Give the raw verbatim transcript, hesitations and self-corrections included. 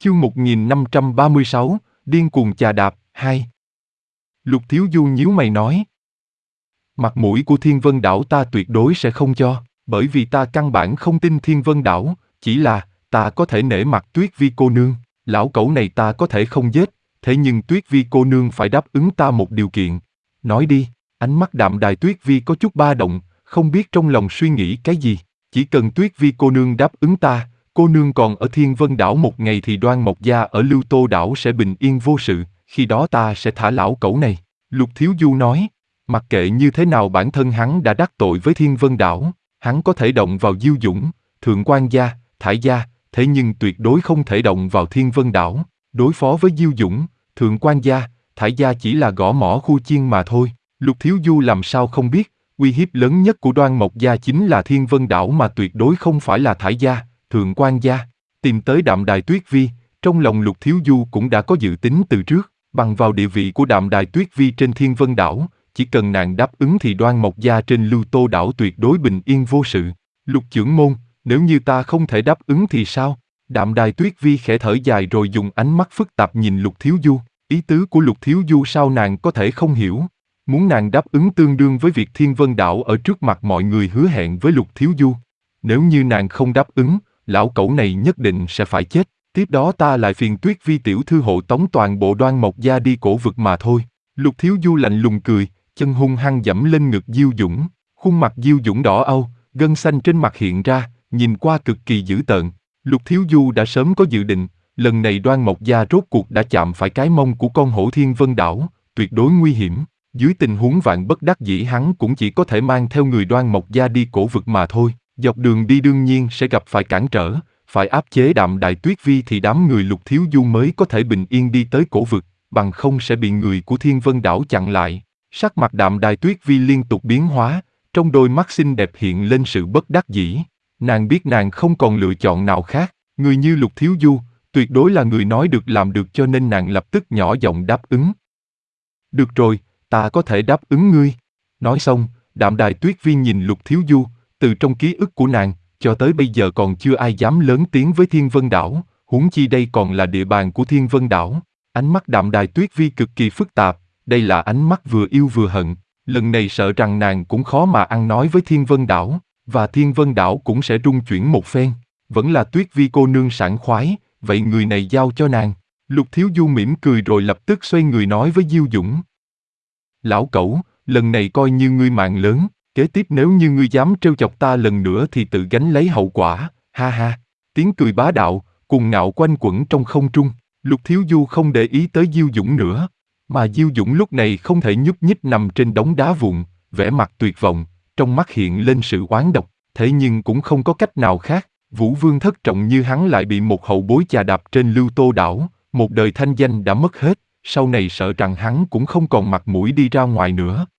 Chương một nghìn năm trăm ba mươi sáu, điên cuồng chà đạp, hai. Lục Thiếu Du nhíu mày nói. Mặt mũi của Thiên Vân Đảo ta tuyệt đối sẽ không cho, bởi vì ta căn bản không tin Thiên Vân Đảo, chỉ là, ta có thể nể mặt Tuyết Vi cô nương, lão cẩu này ta có thể không giết, thế nhưng Tuyết Vi cô nương phải đáp ứng ta một điều kiện. Nói đi, ánh mắt Đạm Đài Tuyết Vi có chút ba động, không biết trong lòng suy nghĩ cái gì, chỉ cần Tuyết Vi cô nương đáp ứng ta, cô nương còn ở Thiên Vân Đảo một ngày thì Đoan Mộc Gia ở Lưu Tô Đảo sẽ bình yên vô sự, khi đó ta sẽ thả lão cẩu này. Lục Thiếu Du nói, mặc kệ như thế nào bản thân hắn đã đắc tội với Thiên Vân Đảo, hắn có thể động vào Diêu Dũng, Thượng Quan Gia, Thải Gia, thế nhưng tuyệt đối không thể động vào Thiên Vân Đảo. Đối phó với Diêu Dũng, Thượng Quan Gia, Thải Gia chỉ là gõ mỏ khu chiên mà thôi. Lục Thiếu Du làm sao không biết, uy hiếp lớn nhất của Đoan Mộc Gia chính là Thiên Vân Đảo mà tuyệt đối không phải là Thải Gia, Thượng Quan Gia. Tìm tới Đạm Đài Tuyết Vi, trong lòng Lục Thiếu Du cũng đã có dự tính từ trước, bằng vào địa vị của Đạm Đài Tuyết Vi trên Thiên Vân Đảo, chỉ cần nàng đáp ứng thì Đoan Mộc Gia trên Lưu Tô Đảo tuyệt đối bình yên vô sự. Lục trưởng môn, nếu như ta không thể đáp ứng thì sao? Đạm Đài Tuyết Vi khẽ thở dài rồi dùng ánh mắt phức tạp nhìn Lục Thiếu Du. Ý tứ của Lục Thiếu Du sao nàng có thể không hiểu? Muốn nàng đáp ứng tương đương với việc Thiên Vân Đảo ở trước mặt mọi người hứa hẹn với Lục Thiếu Du. Nếu như nàng không đáp ứng, lão cẩu này nhất định sẽ phải chết. Tiếp đó ta lại phiền Tuyết Vi tiểu thư hộ tống toàn bộ Đoan Mộc Gia đi cổ vực mà thôi. Lục Thiếu Du lạnh lùng cười, chân hung hăng dẫm lên ngực Diêu Dũng. Khuôn mặt Diêu Dũng đỏ au, gân xanh trên mặt hiện ra, nhìn qua cực kỳ dữ tợn. Lục Thiếu Du đã sớm có dự định, lần này Đoan Mộc Gia rốt cuộc đã chạm phải cái mông của con hổ Thiên Vân Đảo, tuyệt đối nguy hiểm. Dưới tình huống vạn bất đắc dĩ hắn cũng chỉ có thể mang theo người Đoan Mộc Gia đi cổ vực mà thôi. Dọc đường đi đương nhiên sẽ gặp phải cản trở, phải áp chế Đạm Đài Tuyết Vi thì đám người Lục Thiếu Du mới có thể bình yên đi tới cổ vực, bằng không sẽ bị người của Thiên Vân Đảo chặn lại. Sắc mặt Đạm Đài Tuyết Vi liên tục biến hóa, trong đôi mắt xinh đẹp hiện lên sự bất đắc dĩ. Nàng biết nàng không còn lựa chọn nào khác, người như Lục Thiếu Du, tuyệt đối là người nói được làm được cho nên nàng lập tức nhỏ giọng đáp ứng. Được rồi, ta có thể đáp ứng ngươi. Nói xong, Đạm Đài Tuyết Vi nhìn Lục Thiếu Du, từ trong ký ức của nàng, cho tới bây giờ còn chưa ai dám lớn tiếng với Thiên Vân Đảo, huống chi đây còn là địa bàn của Thiên Vân Đảo. Ánh mắt Đạm Đài Tuyết Vi cực kỳ phức tạp, đây là ánh mắt vừa yêu vừa hận, lần này sợ rằng nàng cũng khó mà ăn nói với Thiên Vân Đảo, và Thiên Vân Đảo cũng sẽ rung chuyển một phen. Vẫn là Tuyết Vi cô nương sảng khoái, vậy người này giao cho nàng. Lục Thiếu Du mỉm cười rồi lập tức xoay người nói với Diêu Dũng. Lão cẩu, lần này coi như ngươi mạng lớn, kế tiếp nếu như ngươi dám trêu chọc ta lần nữa thì tự gánh lấy hậu quả, ha ha. Tiếng cười bá đạo, cuồng ngạo quanh quẩn trong không trung. Lục Thiếu Du không để ý tới Diêu Dũng nữa, mà Diêu Dũng lúc này không thể nhúc nhích nằm trên đống đá vụn, vẻ mặt tuyệt vọng, trong mắt hiện lên sự oán độc, thế nhưng cũng không có cách nào khác. Vũ Vương thất trọng như hắn lại bị một hậu bối chà đạp trên Lưu Tô Đảo, một đời thanh danh đã mất hết, sau này sợ rằng hắn cũng không còn mặt mũi đi ra ngoài nữa.